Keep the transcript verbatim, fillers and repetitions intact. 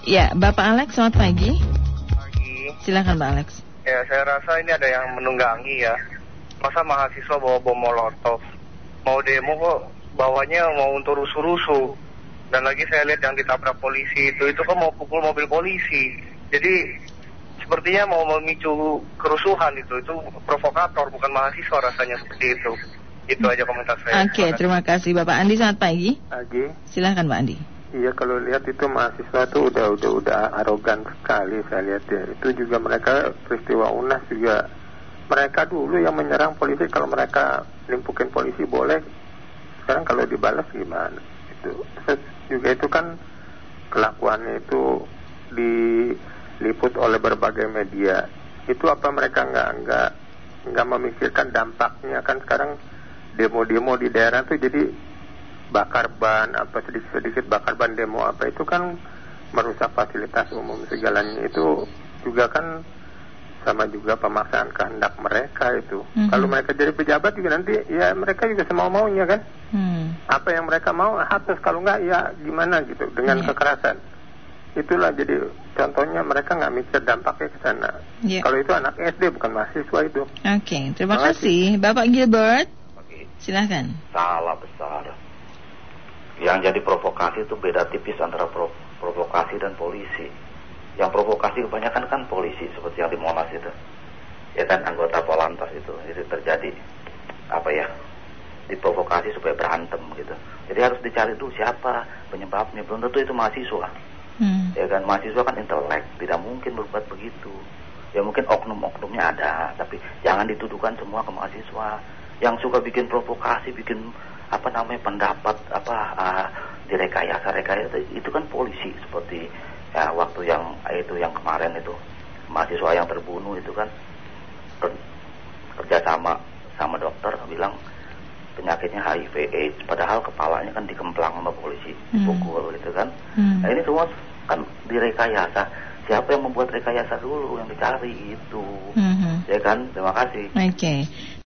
Ya, Bapak Alex, selamat pagi. Pagi. Silakan Pak Alex. Ya, saya rasa ini ada yang menunggangi ya. Masa mahasiswa bawa bom molotov, mau demo kok bawanya mau untuk rusuh-rusuh. Dan lagi saya lihat yang ditabrak polisi itu, itu kan mau pukul mobil polisi. Jadi sepertinya mau memicu kerusuhan itu, itu provokator bukan mahasiswa rasanya seperti itu. Itu aja komentar saya. Oke, terima kasih Bapak Andi, selamat pagi. Pagi. Silakan Pak Andi. Iya, kalau lihat itu mahasiswa tuh udah udah udah arogan sekali saya lihat ya. Itu juga mereka peristiwa U N A S juga. Mereka dulu yang menyerang polisi, kalau mereka limpukin polisi boleh. Sekarang kalau dibalas gimana? Itu terus juga itu kan kelakuannya itu diliput oleh berbagai media. Itu apa mereka nggak nggak nggak memikirkan dampaknya? Kan sekarang demo-demo di daerah tuh jadi bakar ban, apa sedikit-sedikit bakar ban demo apa itu kan merusak fasilitas umum segalanya. Itu juga kan sama juga pemaksaan kehendak mereka itu. Mm-hmm. Kalau mereka jadi pejabat juga nanti ya mereka juga semau-maunya kan. Mm. Apa yang mereka mau hapus, kalau enggak ya gimana gitu dengan yeah. kekerasan. Itulah jadi contohnya mereka nggak mikir dampaknya ke sana. Yeah. Kalau itu anak S D bukan mahasiswa itu. Oke, okay, terima kasih. Bapak Gilbert. Oke. Silakan. Salah besar. Yang jadi provokasi itu beda tipis antara pro- provokasi dan polisi. Yang provokasi kebanyakan kan polisi, seperti yang di Monas itu, ya kan, anggota Polantas itu. Jadi terjadi apa ya, diprovokasi supaya berantem gitu. Jadi harus dicari dulu siapa penyebabnya. Belum tentu itu mahasiswa. Hmm. Ya kan, mahasiswa kan intelek, tidak mungkin berbuat begitu. Ya mungkin oknum-oknumnya ada, tapi jangan dituduhkan semua ke mahasiswa. Yang suka bikin provokasi, bikin apa namanya pendapat apa uh, direkayasa-rekayasa itu kan polisi, seperti ya waktu yang itu yang kemarin itu mahasiswa yang terbunuh itu kan kerja sama sama dokter bilang penyakitnya H I V AIDS, padahal kepalanya kan dikemplang sama polisi, dipukul hmm. gitu kan. Hmm. Nah ini semua kan direkayasa. Siapa yang membuat rekayasa dulu yang dicari itu, hmm. ya kan? Terima kasih. Oke. Okay.